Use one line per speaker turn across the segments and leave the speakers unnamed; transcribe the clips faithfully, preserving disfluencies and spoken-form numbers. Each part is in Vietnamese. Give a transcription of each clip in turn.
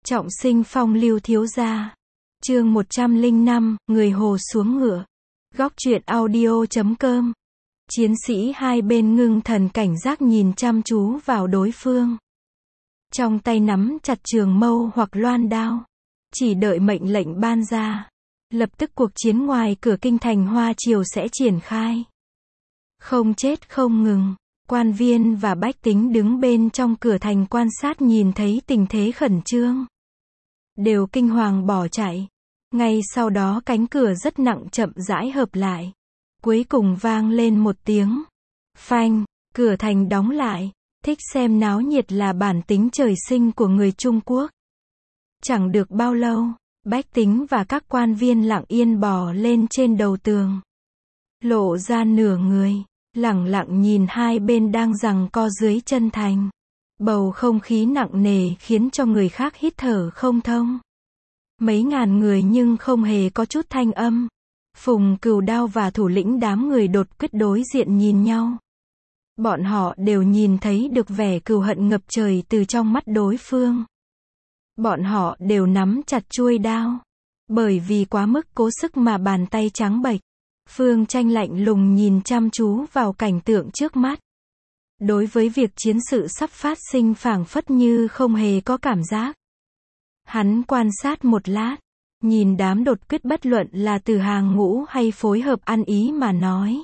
Trọng sinh phong lưu thiếu gia. Chương một trăm lẻ năm, người hồ xuống ngựa. Góc truyện audio chấm com. Chiến sĩ hai bên ngưng thần cảnh giác nhìn chăm chú vào đối phương. Trong tay nắm chặt trường mâu hoặc loan đao. Chỉ đợi mệnh lệnh ban ra. Lập tức cuộc chiến ngoài cửa kinh thành Hoa Triều sẽ triển khai. Không chết không ngừng. Quan viên và bách tính đứng bên trong cửa thành quan sát nhìn thấy tình thế khẩn trương. Đều kinh hoàng bỏ chạy. Ngay sau đó cánh cửa rất nặng chậm rãi hợp lại. Cuối cùng vang lên một tiếng. Phanh, cửa thành đóng lại. Thích xem náo nhiệt là bản tính trời sinh của người Trung Quốc. Chẳng được bao lâu, bách tính và các quan viên lặng yên bò lên trên đầu tường. Lộ ra nửa người, lẳng lặng nhìn hai bên đang giằng co dưới chân thành. Bầu không khí nặng nề khiến cho người khác hít thở không thông. Mấy ngàn người nhưng không hề có chút thanh âm. Phùng Cừu Đao và thủ lĩnh đám người đột quyết đối diện nhìn nhau. Bọn họ đều nhìn thấy được vẻ cừu hận ngập trời từ trong mắt đối phương. Bọn họ đều nắm chặt chuôi đao. Bởi vì quá mức cố sức mà bàn tay trắng bệch. Phương Tranh lạnh lùng nhìn chăm chú vào cảnh tượng trước mắt. Đối với việc chiến sự sắp phát sinh phảng phất như không hề có cảm giác. Hắn quan sát một lát, nhìn đám đột quyết bất luận là từ hàng ngũ hay phối hợp ăn ý mà nói.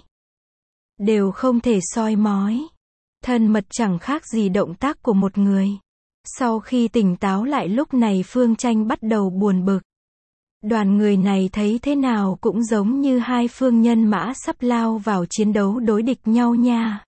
Đều không thể soi mói. Thân mật chẳng khác gì động tác của một người. Sau khi tỉnh táo lại lúc này Phương Tranh bắt đầu buồn bực. Đoàn người này thấy thế nào cũng giống như hai phương nhân mã sắp lao vào chiến đấu đối địch nhau nha.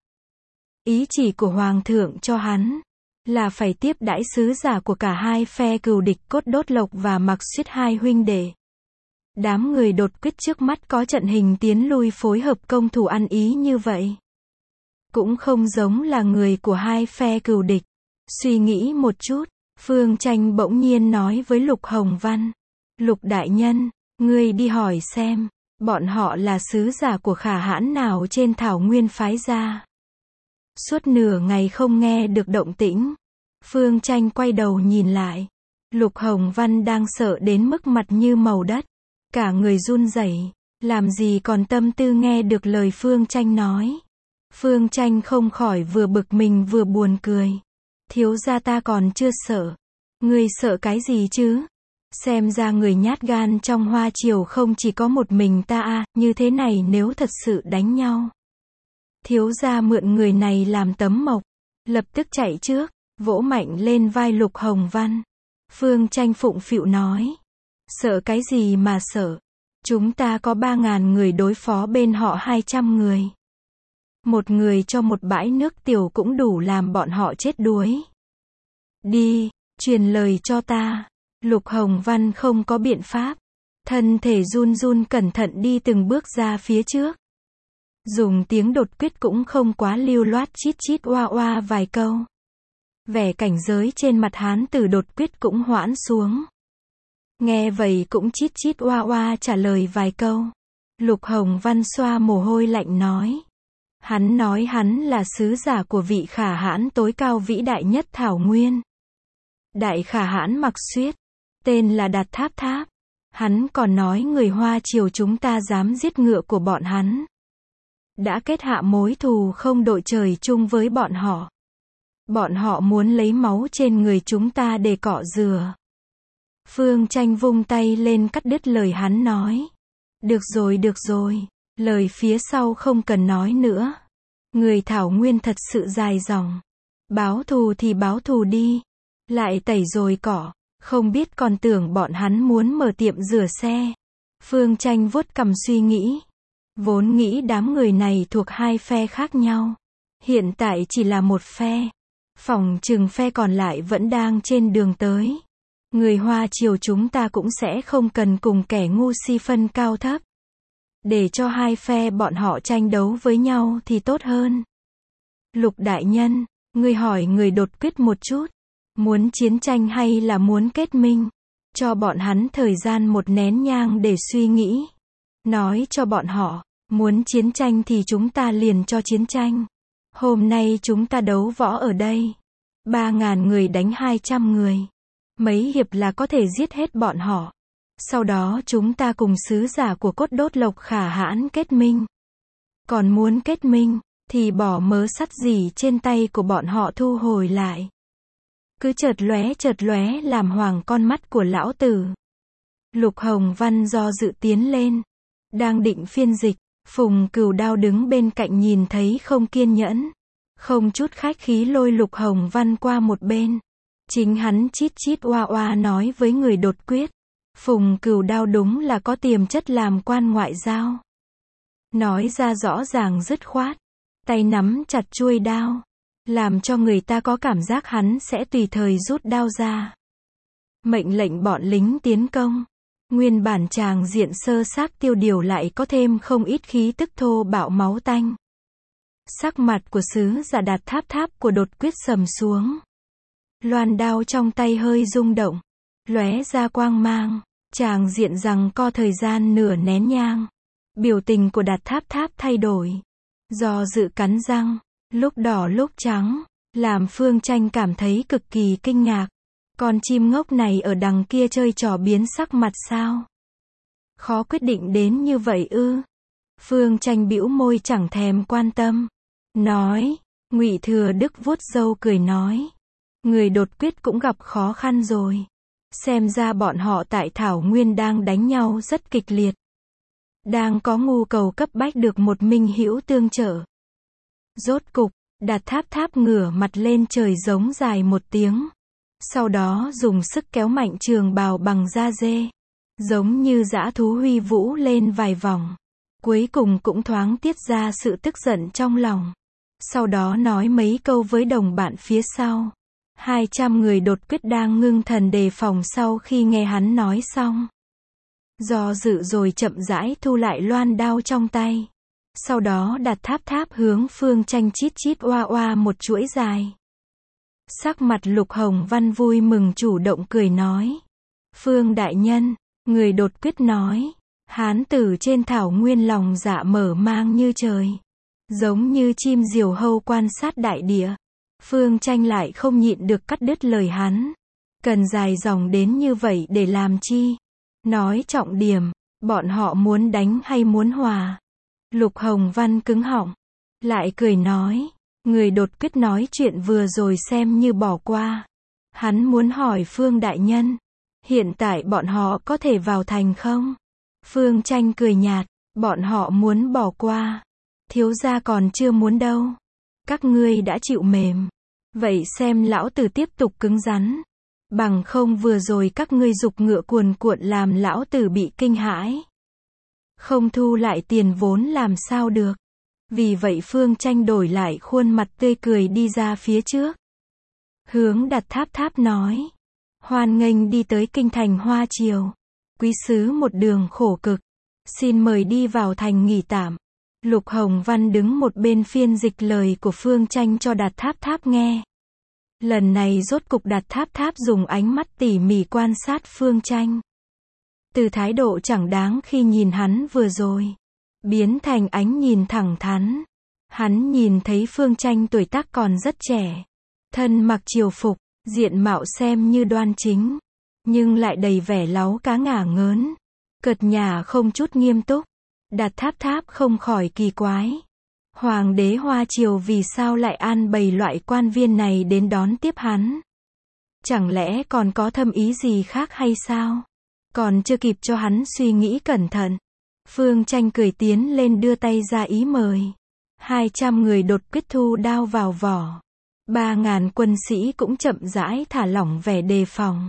Ý chỉ của Hoàng thượng cho hắn là phải tiếp đãi sứ giả của cả hai phe cừu địch Cốt Đốt Lộc và Mặc Xuyết hai huynh đệ. Đám người đột quyết trước mắt có trận hình tiến lui phối hợp công thủ ăn ý như vậy. Cũng không giống là người của hai phe cừu địch. Suy nghĩ một chút, Phương Tranh bỗng nhiên nói với Lục Hồng Văn. Lục đại nhân, ngươi đi hỏi xem, bọn họ là sứ giả của Khả Hãn nào trên thảo nguyên phái ra. Suốt nửa ngày không nghe được động tĩnh. Phương Tranh quay đầu nhìn lại. Lục Hồng Văn đang sợ đến mức mặt như màu đất. Cả người run rẩy, làm gì còn tâm tư nghe được lời Phương Tranh nói. Phương Tranh không khỏi vừa bực mình vừa buồn cười. Thiếu gia ta còn chưa sợ. Ngươi sợ cái gì chứ? Xem ra người nhát gan trong Hoa Triều không chỉ có một mình ta à, như thế này nếu thật sự đánh nhau. Thiếu gia mượn người này làm tấm mộc. Lập tức chạy trước, vỗ mạnh lên vai Lục Hồng Văn. Phương Tranh phụng phịu nói. Sợ cái gì mà sợ? Chúng ta có ba ngàn người đối phó bên họ hai trăm người. Một người cho một bãi nước tiểu cũng đủ làm bọn họ chết đuối. Đi, truyền lời cho ta. Lục Hồng Văn không có biện pháp. Thân thể run run cẩn thận đi từng bước ra phía trước. Dùng tiếng đột quyết cũng không quá lưu loát chít chít oa oa vài câu. Vẻ cảnh giới trên mặt hán tử đột quyết cũng hoãn xuống. Nghe vậy cũng chít chít oa oa trả lời vài câu. Lục Hồng Văn xoa mồ hôi lạnh nói. Hắn nói hắn là sứ giả của vị Khả Hãn tối cao vĩ đại nhất thảo nguyên. Đại Khả Hãn Mặc Xuyết. Tên là Đạt Tháp Tháp. Hắn còn nói người Hoa Triều chúng ta dám giết ngựa của bọn hắn. Đã kết hạ mối thù không đội trời chung với bọn họ. Bọn họ muốn lấy máu trên người chúng ta để cọ rửa. Phương Tranh vung tay lên cắt đứt lời hắn nói. Được rồi được rồi, lời phía sau không cần nói nữa. Người thảo nguyên thật sự dài dòng. Báo thù thì báo thù đi. Lại tẩy rồi cỏ. Không biết còn tưởng bọn hắn muốn mở tiệm rửa xe. Phương Tranh vuốt cằm suy nghĩ. Vốn nghĩ đám người này thuộc hai phe khác nhau. Hiện tại chỉ là một phe. Phỏng chừng phe còn lại vẫn đang trên đường tới. Người Hoa Triều chúng ta cũng sẽ không cần cùng kẻ ngu si phân cao thấp. Để cho hai phe bọn họ tranh đấu với nhau thì tốt hơn. Lục đại nhân, ngươi hỏi người đột quyết một chút. Muốn chiến tranh hay là muốn kết minh? Cho bọn hắn thời gian một nén nhang để suy nghĩ. Nói cho bọn họ, muốn chiến tranh thì chúng ta liền cho chiến tranh. Hôm nay chúng ta đấu võ ở đây. Ba ngàn người đánh hai trăm người. Mấy hiệp là có thể giết hết bọn họ. Sau đó chúng ta cùng sứ giả của cốt đốt Lộc Khả Hãn kết minh. Còn muốn kết minh, thì bỏ mớ sắt gì trên tay của bọn họ thu hồi lại. Cứ chợt lóe chợt lóe làm hoàng con mắt của lão tử. Lục Hồng Văn do dự tiến lên. Đang định phiên dịch, Phùng Cửu Đao đứng bên cạnh nhìn thấy không kiên nhẫn. Không chút khách khí lôi Lục Hồng Văn qua một bên. Chính hắn chít chít oa oa nói với người đột quyết. Phùng Cửu Đao đúng là có tiềm chất làm quan ngoại giao. Nói ra rõ ràng dứt khoát. Tay nắm chặt chuôi đao. Làm cho người ta có cảm giác hắn sẽ tùy thời rút đao ra. Mệnh lệnh bọn lính tiến công. Nguyên bản tràng diện sơ xác tiêu điều lại có thêm không ít khí tức thô bạo máu tanh. Sắc mặt của sứ giả Đạt Tháp Tháp của đột quyết sầm xuống. Loan đao trong tay hơi rung động. Lóe ra quang mang. Tràng diện rằng co thời gian nửa nén nhang. Biểu tình của Đạt Tháp Tháp thay đổi. Do dự cắn răng. Lúc đỏ lúc trắng. Làm Phương Tranh cảm thấy cực kỳ kinh ngạc. Con chim ngốc này ở đằng kia chơi trò biến sắc mặt sao? Khó quyết định đến như vậy ư? Phương Tranh bĩu môi chẳng thèm quan tâm. Nói. Ngụy Thừa Đức vuốt râu cười nói. Người đột quyết cũng gặp khó khăn rồi. Xem ra bọn họ tại Thảo Nguyên đang đánh nhau rất kịch liệt. Đang có nhu cầu cấp bách được một minh hữu tương trợ. Rốt cục, Đạt Tháp Tháp ngửa mặt lên trời giống dài một tiếng. Sau đó dùng sức kéo mạnh trường bào bằng da dê. Giống như dã thú huy vũ lên vài vòng. Cuối cùng cũng thoáng tiết ra sự tức giận trong lòng. Sau đó nói mấy câu với đồng bạn phía sau. Hai trăm người đột quyết đang ngưng thần đề phòng sau khi nghe hắn nói xong. Do dự rồi chậm rãi thu lại loan đao trong tay. Sau đó Đạt Tháp Tháp hướng Phương Tranh chít chít oa oa một chuỗi dài. Sắc mặt Lục Hồng Văn vui mừng chủ động cười nói. Phương đại nhân, người đột quyết nói. Hán tử trên thảo nguyên lòng dạ mở mang như trời. Giống như chim diều hâu quan sát đại địa. Phương Tranh lại không nhịn được cắt đứt lời hắn. Cần dài dòng đến như vậy để làm chi? Nói trọng điểm, bọn họ muốn đánh hay muốn hòa? Lục Hồng Văn cứng họng. Lại cười nói. Người đột quyết nói chuyện vừa rồi xem như bỏ qua. Hắn muốn hỏi Phương đại nhân. Hiện tại bọn họ có thể vào thành không? Phương Tranh cười nhạt. Bọn họ muốn bỏ qua. Thiếu gia còn chưa muốn đâu. Các ngươi đã chịu mềm. Vậy xem lão tử tiếp tục cứng rắn. Bằng không vừa rồi các ngươi giục ngựa cuồn cuộn làm lão tử bị kinh hãi. Không thu lại tiền vốn làm sao được. Vì vậy Phương Tranh đổi lại khuôn mặt tươi cười đi ra phía trước. Hướng Đạt Tháp Tháp nói. Hoan nghênh đi tới kinh thành Hoa Triều. Quý sứ một đường khổ cực. Xin mời đi vào thành nghỉ tạm. Lục Hồng Văn đứng một bên phiên dịch lời của Phương Tranh cho Đạt Tháp Tháp nghe. Lần này rốt cục Đạt Tháp Tháp dùng ánh mắt tỉ mỉ quan sát Phương Tranh. Từ thái độ chẳng đáng khi nhìn hắn vừa rồi. Biến thành ánh nhìn thẳng thắn. Hắn nhìn thấy Phương Tranh tuổi tác còn rất trẻ. Thân mặc triều phục, diện mạo xem như đoan chính. Nhưng lại đầy vẻ láu cá ngả ngớn. Cợt nhả không chút nghiêm túc. Đạt Tháp Tháp không khỏi kỳ quái. Hoàng đế Hoa Triều vì sao lại an bày loại quan viên này đến đón tiếp hắn? Chẳng lẽ còn có thâm ý gì khác hay sao? Còn chưa kịp cho hắn suy nghĩ cẩn thận. Phương Tranh cười tiến lên đưa tay ra ý mời. Hai trăm người đột quyết thu đao vào vỏ. Ba ngàn quân sĩ cũng chậm rãi thả lỏng vẻ đề phòng.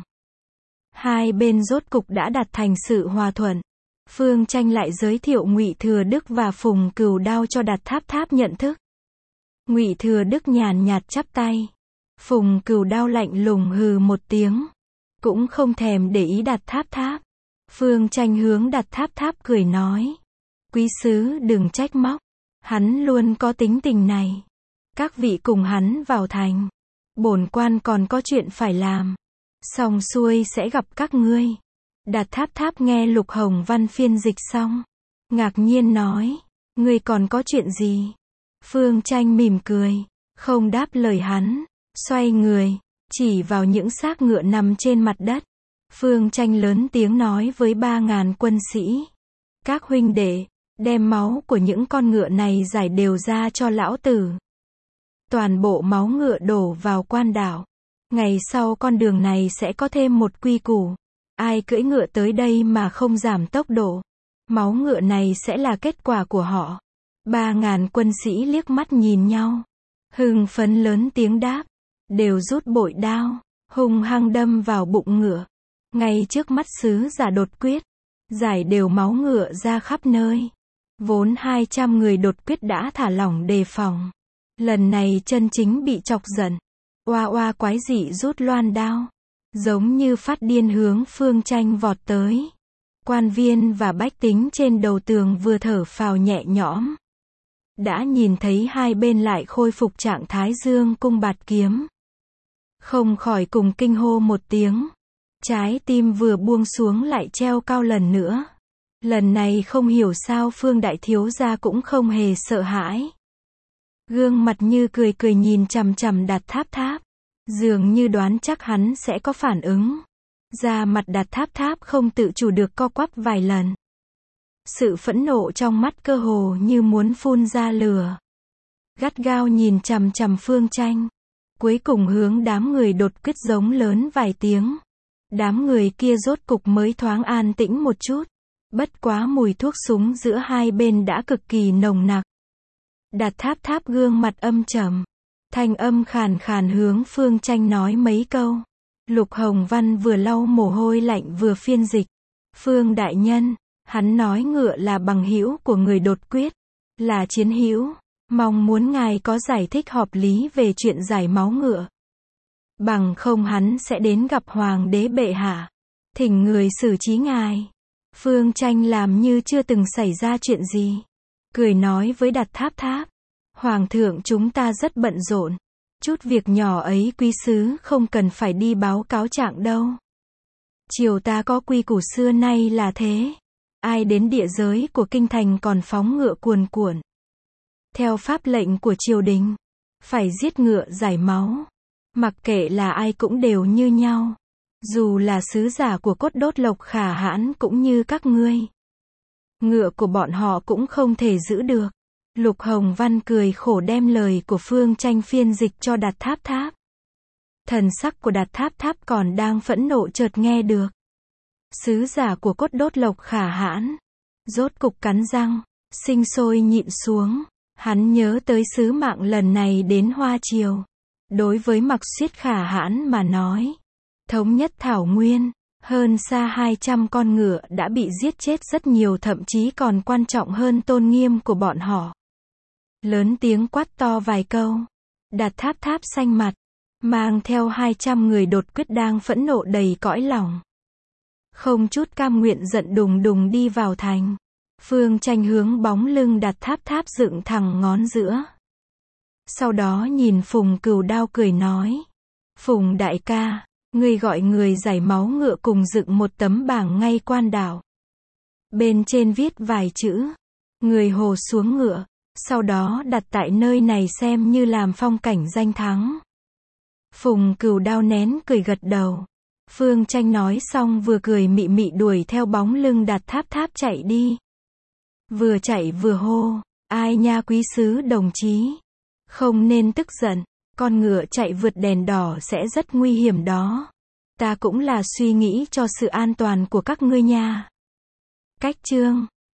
Hai bên rốt cục đã đạt thành sự hòa thuận. Phương Tranh lại giới thiệu Ngụy Thừa Đức và Phùng Cửu Đao cho Đạt Tháp Tháp nhận thức. Ngụy Thừa Đức nhàn nhạt chắp tay. Phùng Cửu Đao lạnh lùng hừ một tiếng. Cũng không thèm để ý Đạt Tháp Tháp. Phương Tranh hướng Đạt Tháp Tháp cười nói. Quý sứ đừng trách móc. Hắn luôn có tính tình này. Các vị cùng hắn vào thành. Bổn quan còn có chuyện phải làm. Xong xuôi sẽ gặp các ngươi. Đạt Tháp Tháp nghe Lục Hồng Văn phiên dịch xong. Ngạc nhiên nói. Ngươi còn có chuyện gì? Phương Tranh mỉm cười. Không đáp lời hắn. Xoay người. chỉ vào những xác ngựa nằm trên mặt đất. Phương Tranh lớn tiếng nói với ba ngàn quân sĩ. Các huynh đệ, đem máu của những con ngựa này giải đều ra cho lão tử. Toàn bộ máu ngựa đổ vào quan đảo. Ngày sau con đường này sẽ có thêm một quy củ. Ai cưỡi ngựa tới đây mà không giảm tốc độ, máu ngựa này sẽ là kết quả của họ. Ba ngàn quân sĩ liếc mắt nhìn nhau. Hưng phấn lớn tiếng đáp. Đều rút bội đao, hung hăng đâm vào bụng ngựa. Ngay trước mắt sứ giả đột quyết. Giải đều máu ngựa ra khắp nơi. Vốn hai trăm người đột quyết đã thả lỏng đề phòng. Lần này chân chính bị chọc giận. Oa oa quái dị rút loan đao. Giống như phát điên hướng Phương Tranh vọt tới. Quan viên và bách tính trên đầu tường vừa thở phào nhẹ nhõm. Đã nhìn thấy hai bên lại khôi phục trạng thái dương cung bạt kiếm. Không khỏi cùng kinh hô một tiếng. Trái tim vừa buông xuống lại treo cao lần nữa. Lần này không hiểu sao Phương đại thiếu gia cũng không hề sợ hãi. Gương mặt như cười cười nhìn chằm chằm Đạt Tháp Tháp. Dường như đoán chắc hắn sẽ có phản ứng. Da mặt Đạt Tháp Tháp không tự chủ được co quắp vài lần. Sự phẫn nộ trong mắt cơ hồ như muốn phun ra lửa. Gắt gao nhìn chằm chằm Phương Tranh. Cuối cùng hướng đám người đột quyết giống lớn vài tiếng. Đám người kia rốt cục mới thoáng an tĩnh một chút. Bất quá mùi thuốc súng giữa hai bên đã cực kỳ nồng nặc. Đạt Tháp Tháp gương mặt âm trầm. Thanh âm khàn khàn hướng Phương Tranh nói mấy câu. Lục Hồng Văn vừa lau mồ hôi lạnh vừa phiên dịch. Phương đại nhân, hắn nói ngựa là bằng hữu của người đột quyết. Là chiến hữu. Mong muốn ngài có giải thích hợp lý về chuyện giải máu ngựa. Bằng không hắn sẽ đến gặp hoàng đế bệ hạ. Thỉnh người xử trí ngài. Phương Tranh làm như chưa từng xảy ra chuyện gì. Cười nói với Đạt Tháp Tháp. Hoàng thượng chúng ta rất bận rộn. Chút việc nhỏ ấy quý sứ không cần phải đi báo cáo trạng đâu. Triều ta có quy củ xưa nay là thế. Ai đến địa giới của kinh thành còn phóng ngựa cuồn cuộn. Theo pháp lệnh của triều đình, phải giết ngựa giải máu. Mặc kệ là ai cũng đều như nhau. Dù là sứ giả của cốt đốt Lộc Khả Hãn cũng như các ngươi. Ngựa của bọn họ cũng không thể giữ được. Lục Hồng Văn cười khổ đem lời của Phương Tranh phiên dịch cho Đạt Tháp Tháp. Thần sắc của Đạt Tháp Tháp còn đang phẫn nộ chợt nghe được. Sứ giả của cốt đốt Lộc Khả Hãn. Rốt cục cắn răng, sinh sôi nhịn xuống. Hắn nhớ tới sứ mạng lần này đến Hoa Triều. Đối với Mặc Xuyết Khả Hãn mà nói. Thống nhất Thảo Nguyên. Hơn xa hai trăm con ngựa đã bị giết chết rất nhiều, thậm chí còn quan trọng hơn tôn nghiêm của bọn họ. Lớn tiếng quát to vài câu. Đạt Tháp Tháp xanh mặt. Mang theo hai trăm người đột quyết đang phẫn nộ đầy cõi lòng. Không chút cam nguyện giận đùng đùng đi vào thành. Phương Tranh hướng bóng lưng Đạt Tháp Tháp dựng thẳng ngón giữa. Sau đó nhìn Phùng Cừu Đao cười nói. Phùng đại ca, ngươi gọi người giải máu ngựa cùng dựng một tấm bảng ngay quan đảo. Bên trên viết vài chữ. Người hồ xuống ngựa. Sau đó đặt tại nơi này xem như làm phong cảnh danh thắng. Phùng Cừu Đao nén cười gật đầu. Phương Tranh nói xong vừa cười mị mị đuổi theo bóng lưng Đạt Tháp Tháp chạy đi. Vừa chạy vừa hô. Ai nha quý sứ đồng chí. Không nên tức giận. Con ngựa chạy vượt đèn đỏ sẽ rất nguy hiểm đó. Ta cũng là suy nghĩ cho sự an toàn của các ngươi nha. Cách chương